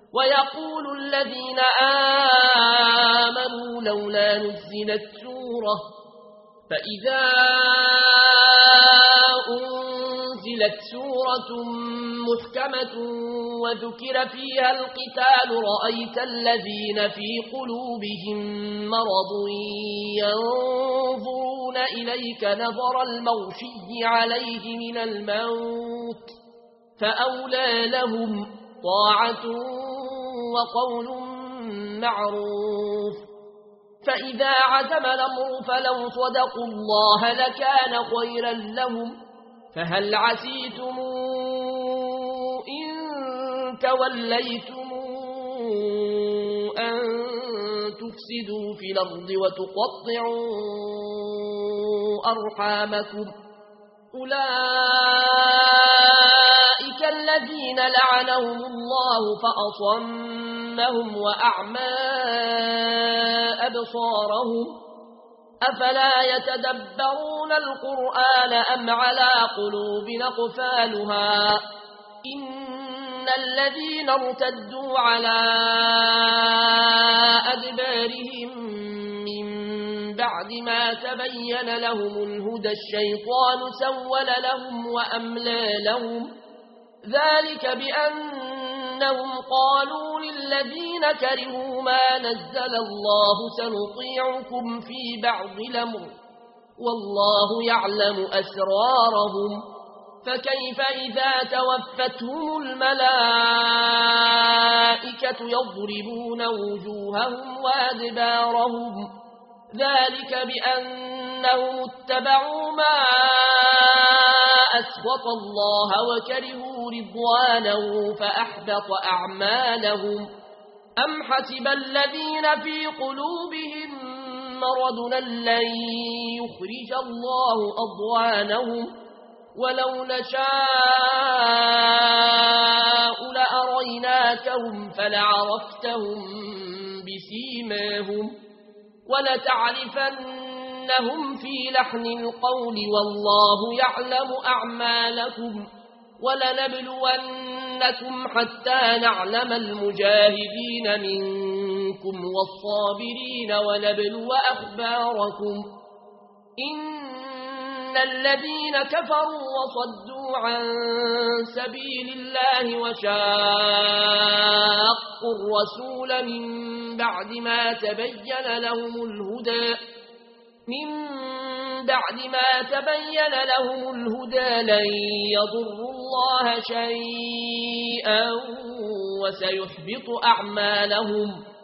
ويقول الذين آمنوا لولا نزلت سورة فإذا أنزلت سورة محكمة وذكر فيها القتال رأيت الذين في قلوبهم مرض ينظرون إليك نظر المغشي عليه من الموت فأولى لهم طاعة وقول معروف فإذا عزم الأمر فلو صدقوا الله لكان خيرا لهم فهل عسيتم إن توليتم أن تفسدوا في الأرض وتقطعوا أرحامكم أولئك الذين لعنهم الله فأصمهم وأعمى أبصارهم أفلا يتدبرون القرآن أم على قلوب أقفالها إن الذين ارتدوا على أدبارهم من بعد ما تبين لهم الهدى الشيطان سول لهم وأملى لهم ذلك بأنهم قالوا للذين كرهوا ما نزل الله سنطيعكم في بعض الأمر والله يعلم أسرارهم فكيف إذا توفتهم الملائكة يضربون وجوههم وأدبارهم ذلك بأنهم اتبعوا ما أسخط الله وكرهوا رضوانه فأحبط أعمالهم أم حسب الذين في قلوبهم مرض لن يخرج الله أضوانهم ولو نشاء لأريناكهم فلعرفتهم بسيماهم ولتعرفنهم في لحن القول والله يعلم أعمالكم ولنبلونكم حتى نعلم المجاهدين منكم والصابرين ونبلو أخباركم إن الذين كفروا وصدوا عن سبيل الله وشاقوا الرسول من بعد ما تبين لهم الهدى لن يضروا الله شيئا وسيحبط أعمالهم